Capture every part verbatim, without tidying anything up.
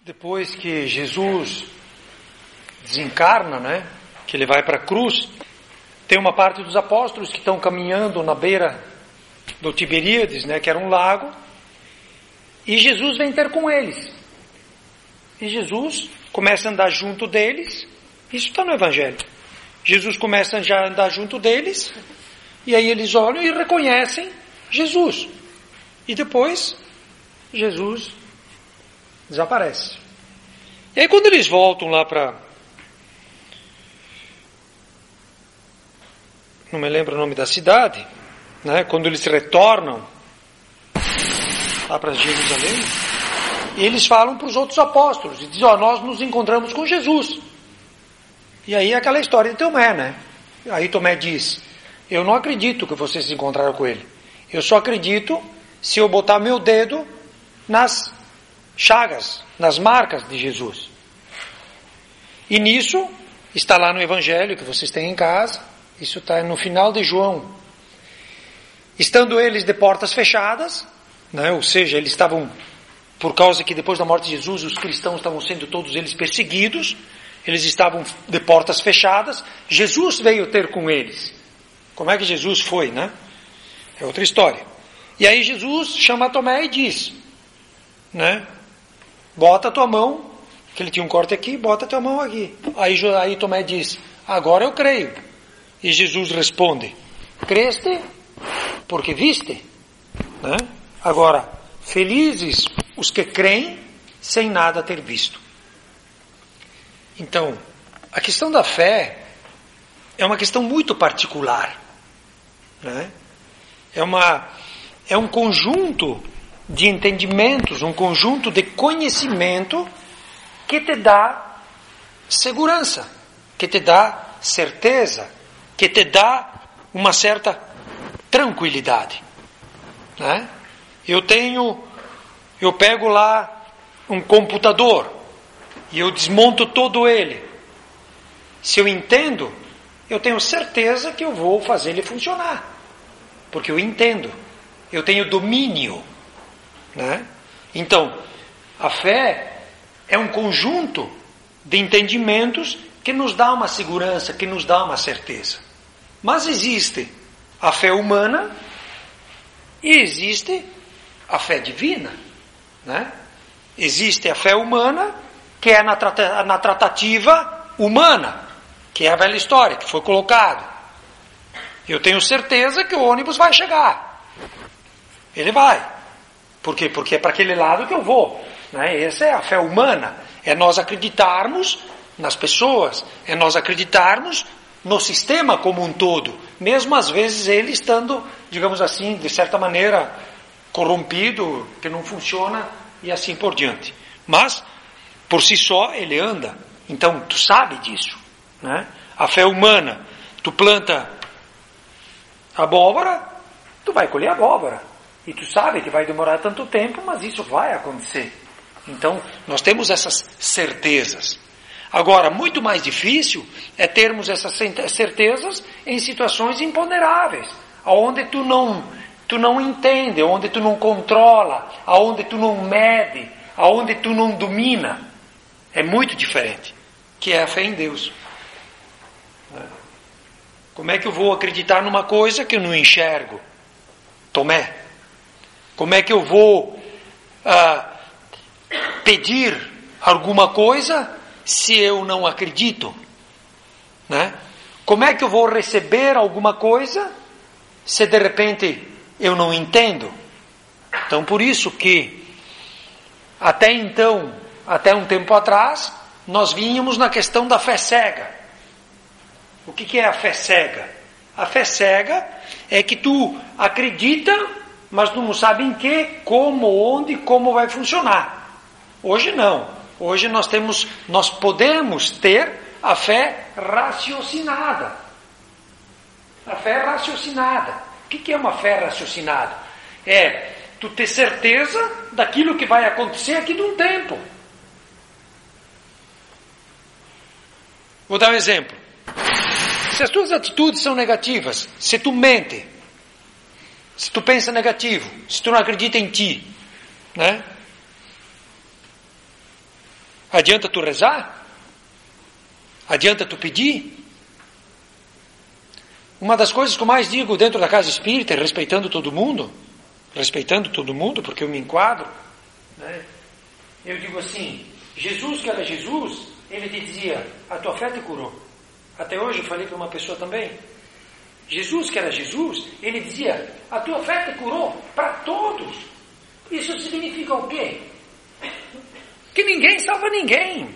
Depois que Jesus desencarna, né, que ele vai para a cruz, tem uma parte dos apóstolos que estão caminhando na beira do Tiberíades, né, que era um lago, e Jesus vem ter com eles. E Jesus começa a andar junto deles. Isso está no Evangelho. Jesus começa já a andar junto deles, e aí eles olham e reconhecem Jesus. E depois, Jesus desaparece. E aí quando eles voltam lá para... não me lembro o nome da cidade, né? Quando eles retornam lá para Jerusalém, e eles falam para os outros apóstolos, e dizem, ó, nós nos encontramos com Jesus. E aí é aquela história de Tomé, né? Aí Tomé diz, eu não acredito que vocês se encontraram com ele. Eu só acredito se eu botar meu dedo nas chagas, nas marcas de Jesus. E nisso, está lá no Evangelho que vocês têm em casa, isso está no final de João. Estando eles de portas fechadas, né? Ou seja, eles estavam, por causa que depois da morte de Jesus, os cristãos estavam sendo todos eles perseguidos, eles estavam de portas fechadas, Jesus veio ter com eles. Como é que Jesus foi, né? É outra história. E aí Jesus chama Tomé e diz, né? Bota a tua mão, que ele tinha um corte aqui, bota a tua mão aqui. Aí, aí Tomé diz, agora eu creio. E Jesus responde, creste porque viste, né? Agora, felizes os que creem sem nada ter visto. Então, a questão da fé é uma questão muito particular, né? É uma, é um conjunto de entendimentos, um conjunto de conhecimento que te dá segurança, que te dá certeza, que te dá uma certa tranquilidade, né? Eu tenho, eu pego lá um computador e eu desmonto todo ele. Se eu entendo, eu tenho certeza que eu vou fazer ele funcionar, porque eu entendo, eu tenho domínio, né? Então, a fé é um conjunto de entendimentos que nos dá uma segurança, que nos dá uma certeza. Mas existe a fé humana e existe a fé divina, né? Existe a fé humana, que é na, trata, na tratativa humana, que é a velha história, que foi colocado. Eu tenho certeza que o ônibus vai chegar. Ele vai. Por quê? Porque é para aquele lado que eu vou, né? Essa é a fé humana. É nós acreditarmos nas pessoas, é nós acreditarmos no sistema como um todo, mesmo às vezes ele estando, digamos assim, de certa maneira corrompido, que não funciona e assim por diante. Mas, por si só, ele anda. Então, tu sabe disso, né? A fé humana, tu planta abóbora, tu vai colher abóbora. E tu sabe que vai demorar tanto tempo, mas isso vai acontecer. Então, nós temos essas certezas. Agora, muito mais difícil é termos essas certezas em situações imponderáveis, onde tu não, tu não entende, onde tu não controla, onde tu não mede, onde tu não domina. É muito diferente, que é a fé em Deus. Como é que eu vou acreditar numa coisa que eu não enxergo? Tomé. Como é que eu vou ah, pedir alguma coisa se eu não acredito, né? Como é que eu vou receber alguma coisa se de repente eu não entendo? Então, por isso que até então, até um tempo atrás, nós vínhamos na questão da fé cega. O que que é a fé cega? A fé cega é que tu acredita, mas tu não sabe em que, como, onde, como vai funcionar. Hoje não. Hoje nós temos, nós podemos ter a fé raciocinada. A fé raciocinada. O que é uma fé raciocinada? É tu ter certeza daquilo que vai acontecer aqui de um tempo. Vou dar um exemplo. Se as tuas atitudes são negativas, se tu mente, se tu pensa negativo, se tu não acredita em ti, né? Adianta tu rezar? Adianta tu pedir? Uma das coisas que eu mais digo dentro da casa espírita, respeitando todo mundo, respeitando todo mundo, porque eu me enquadro, né? Eu digo assim, Jesus que era Jesus, ele te dizia, a tua fé te curou. Até hoje eu falei para uma pessoa também, Jesus que era Jesus, ele dizia, a tua fé te curou para todos. Isso significa o quê? Que ninguém salva ninguém.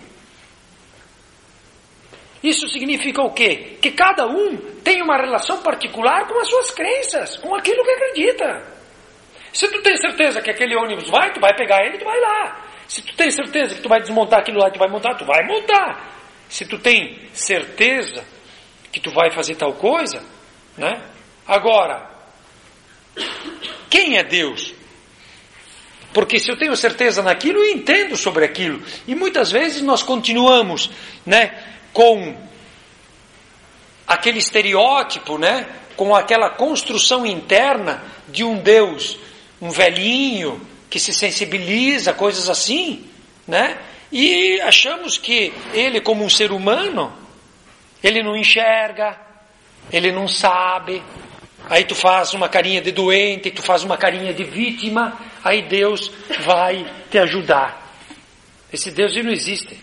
Isso significa o quê? Que cada um tem uma relação particular com as suas crenças, com aquilo que acredita. Se tu tem certeza que aquele ônibus vai, tu vai pegar ele, tu vai lá. Se tu tem certeza que tu vai desmontar aquilo lá, tu vai montar, tu vai montar. Se tu tem certeza que tu vai fazer tal coisa, né? Agora, quem é Deus? Porque se eu tenho certeza naquilo, eu entendo sobre aquilo. E muitas vezes nós continuamos, né, com aquele estereótipo, né, com aquela construção interna de um Deus, um velhinho, que se sensibiliza, coisas assim, né? E achamos que ele, como um ser humano, ele não enxerga, ele não sabe. Aí tu faz uma carinha de doente, tu faz uma carinha de vítima, aí Deus vai te ajudar. Esse Deus ele não existe,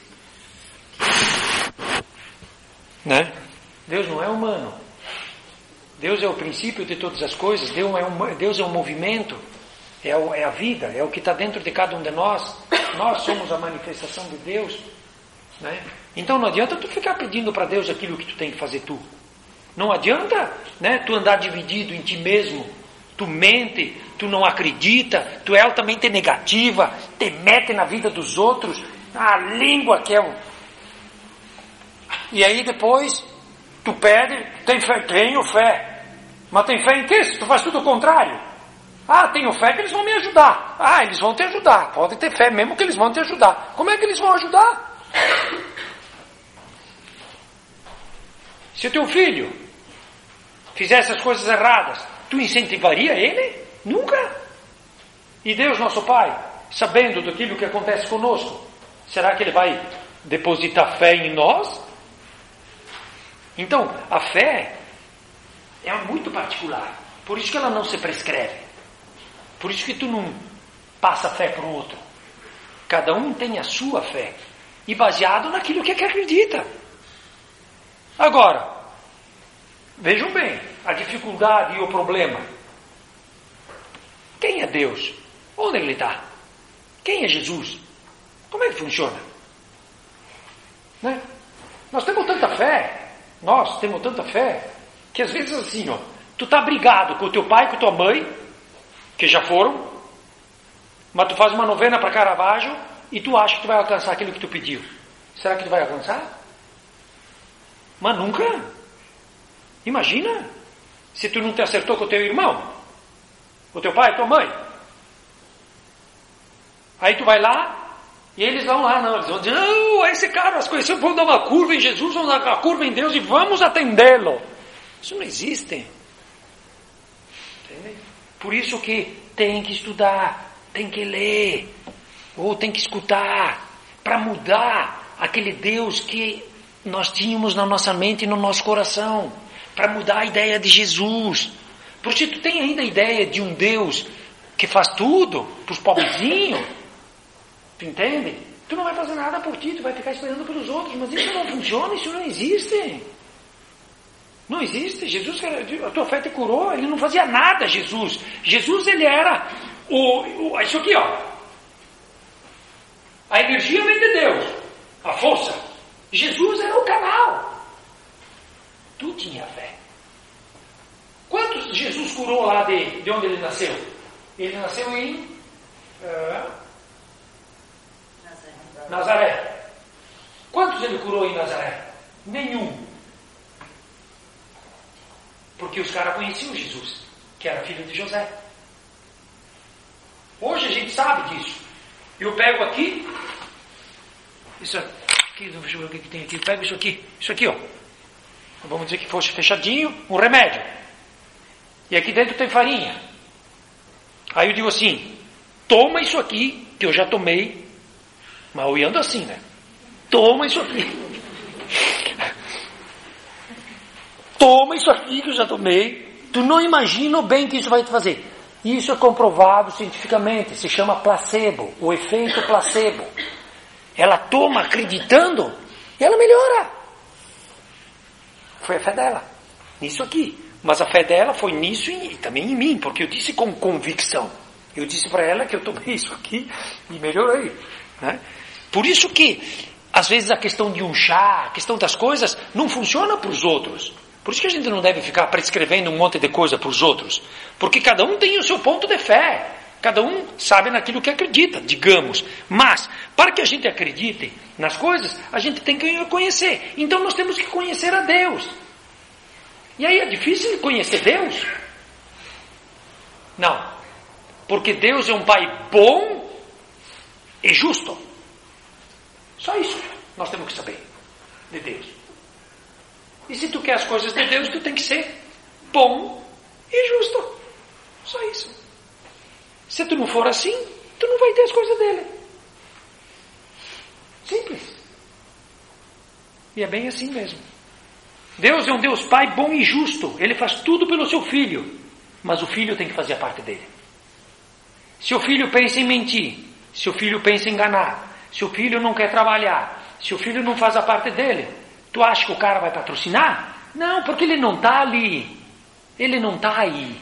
né? Deus não é humano. Deus é o princípio de todas as coisas. Deus é um, Deus é um movimento. É, o, é a vida, é o que está dentro de cada um de nós. Nós somos a manifestação de Deus, né? Então não adianta tu ficar pedindo para Deus aquilo que tu tem que fazer tu. Não adianta, né, tu andar dividido em ti mesmo. Tu mente, tu não acredita, tu é altamente negativa, te mete na vida dos outros, a língua que é o... E aí depois tu pede, tem fé, tenho fé. Mas tem fé em quê? Se tu faz tudo o contrário. Ah, tenho fé que eles vão me ajudar. Ah, eles vão te ajudar. Pode ter fé mesmo que eles vão te ajudar. Como é que eles vão ajudar? Se o teu filho fizesse as coisas erradas, tu incentivaria ele? Nunca. E Deus, nosso Pai, sabendo daquilo que acontece conosco, será que Ele vai depositar fé em nós? Então, a fé é muito particular. Por isso que ela não se prescreve. Por isso que tu não passa fé para o outro. Cada um tem a sua fé. E baseado naquilo que acredita. Agora, vejam bem, a dificuldade e o problema. Quem é Deus? Onde Ele está? Quem é Jesus? Como é que funciona? Né? Nós temos tanta fé, nós temos tanta fé, que às vezes assim, ó, tu está brigado com o teu pai e com a tua mãe, que já foram, mas tu faz uma novena para Caravaggio e tu acha que tu vai alcançar aquilo que tu pediu. Será que tu vai alcançar? Mas nunca. Imagina se tu não te acertou com o teu irmão, com o teu pai, tua mãe. Aí tu vai lá e eles vão lá, não, eles vão dizer, não, esse cara, nós conhecemos, vamos dar uma curva em Jesus, vamos dar uma curva em Deus e vamos atendê-lo. Isso não existe. Entende? Por isso que tem que estudar, tem que ler, ou tem que escutar, para mudar aquele Deus que nós tínhamos na nossa mente e no nosso coração, para mudar a ideia de Jesus. Porque se tu tem ainda a ideia de um Deus que faz tudo para os pobrezinhos, tu entende? Tu não vai fazer nada por ti, tu vai ficar esperando pelos outros, mas isso não funciona, isso não existe. Não existe. Jesus, a tua fé te curou, ele não fazia nada, Jesus. Jesus, ele era o, o isso aqui, ó. A energia vem de Deus, a força. Jesus era o canal. Tu tinha fé. Quantos Jesus curou lá de, de onde ele nasceu? Ele nasceu em uh, Nazaré. Nazaré. Quantos ele curou em Nazaré? Nenhum. Porque os caras conheciam Jesus, que era filho de José. Hoje a gente sabe disso. Eu pego aqui, isso aqui, deixa eu ver o que tem aqui, eu pego isso aqui, isso aqui, ó. Vamos dizer que fosse fechadinho, um remédio. E aqui dentro tem farinha. Aí eu digo assim, toma isso aqui, que eu já tomei, mas eu ando assim, né? Toma isso aqui. Toma isso aqui que eu já tomei. Tu não imagina o bem que isso vai te fazer. Isso é comprovado cientificamente. Se chama placebo. O efeito placebo. Ela toma acreditando e ela melhora. Foi a fé dela. Nisso aqui. Mas a fé dela foi nisso e também em mim. Porque eu disse com convicção. Eu disse para ela que eu tomei isso aqui e melhorei. Né? Por isso que, às vezes, a questão de um chá, a questão das coisas, não funciona para os outros. Por isso que a gente não deve ficar prescrevendo um monte de coisa para os outros. Porque cada um tem o seu ponto de fé. Cada um sabe naquilo que acredita, digamos. Mas, para que a gente acredite nas coisas, a gente tem que conhecer. Então nós temos que conhecer a Deus. E aí é difícil conhecer Deus? Não. Porque Deus é um Pai bom e justo. Só isso nós temos que saber de Deus. E se tu quer as coisas de Deus, tu tem que ser bom e justo. Só isso. Se tu não for assim, tu não vai ter as coisas dele. Simples. E é bem assim mesmo. Deus é um Deus Pai bom e justo. Ele faz tudo pelo seu filho. Mas o filho tem que fazer a parte dele. Se o filho pensa em mentir, se o filho pensa em enganar, se o filho não quer trabalhar, se o filho não faz a parte dele, tu acha que o cara vai patrocinar? Não, porque ele não está ali. Ele não está aí.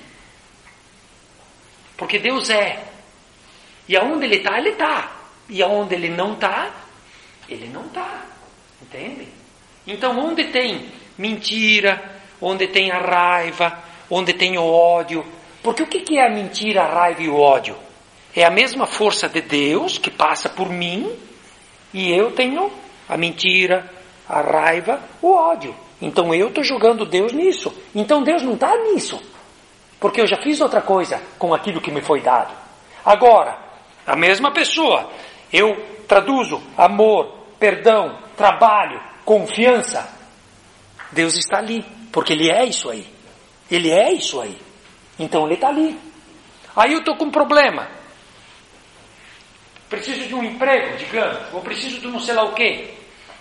Porque Deus é. E aonde ele está, ele está. E aonde ele não está, ele não está. Entende? Então, onde tem mentira, onde tem a raiva, onde tem o ódio. Porque o que é a mentira, a raiva e o ódio? É a mesma força de Deus que passa por mim e eu tenho a mentira, a raiva, o ódio. Então eu estou jogando Deus nisso. Então Deus não está nisso. Porque eu já fiz outra coisa com aquilo que me foi dado. Agora, a mesma pessoa, eu traduzo amor, perdão, trabalho, confiança. Deus está ali, porque Ele é isso aí. Ele é isso aí. Então Ele está ali. Aí eu estou com um problema. Preciso de um emprego, digamos, ou preciso de não sei lá o quê.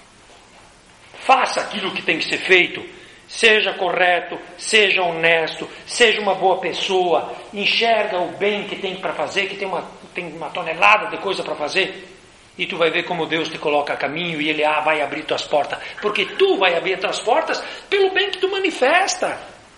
Faça aquilo que tem que ser feito. Seja correto, seja honesto, seja uma boa pessoa, enxerga o bem que tem para fazer, que tem uma, tem uma tonelada de coisa para fazer, e tu vai ver como Deus te coloca a caminho e Ele ah, vai abrir tuas portas, porque tu vai abrir tuas portas pelo bem que tu manifesta.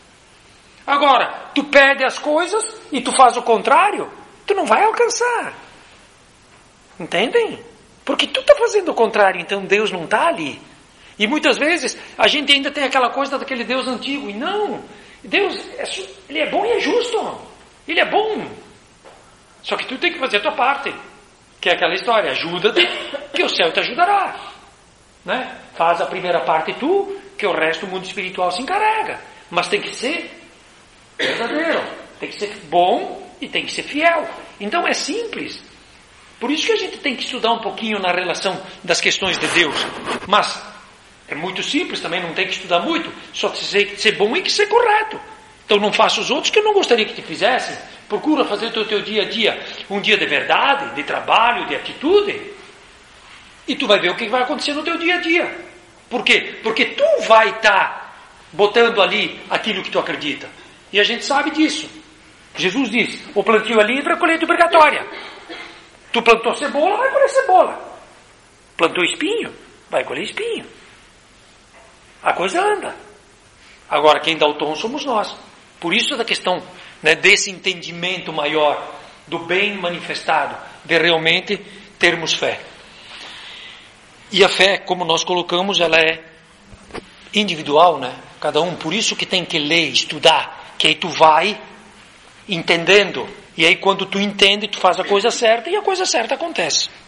Agora, tu pede as coisas e tu faz o contrário, tu não vai alcançar. Entendem? Porque tu está fazendo o contrário, então Deus não está ali. E muitas vezes a gente ainda tem aquela coisa daquele Deus antigo. E não, Deus é, Ele é bom e é justo. Ele é bom. Só que tu tem que fazer a tua parte. Que é aquela história, ajuda-te, que o céu te ajudará. Né? Faz a primeira parte tu, que o resto o mundo espiritual se encarrega. Mas tem que ser verdadeiro. Tem que ser bom e tem que ser fiel. Então é simples. Por isso que a gente tem que estudar um pouquinho na relação das questões de Deus. Mas é muito simples, também não tem que estudar muito. Só que ser, ser bom e que ser correto. Então não faça os outros que eu não gostaria que te fizessem. Procura fazer o teu, teu dia a dia um dia de verdade, de trabalho, de atitude. E tu vai ver o que vai acontecer no teu dia a dia. Por quê? Porque tu vai estar tá botando ali aquilo que tu acredita. E a gente sabe disso. Jesus diz, o plantio é livre, a colheita é obrigatória. Tu plantou cebola, vai colher cebola. Plantou espinho, vai colher espinho. A coisa anda. Agora, quem dá o tom somos nós. Por isso da questão, né, desse entendimento maior do bem manifestado, de realmente termos fé. E a fé, como nós colocamos, ela é individual, né? Cada um. Por isso que tem que ler, estudar, que aí tu vai entendendo. E aí quando tu entende, tu faz a coisa certa e a coisa certa acontece.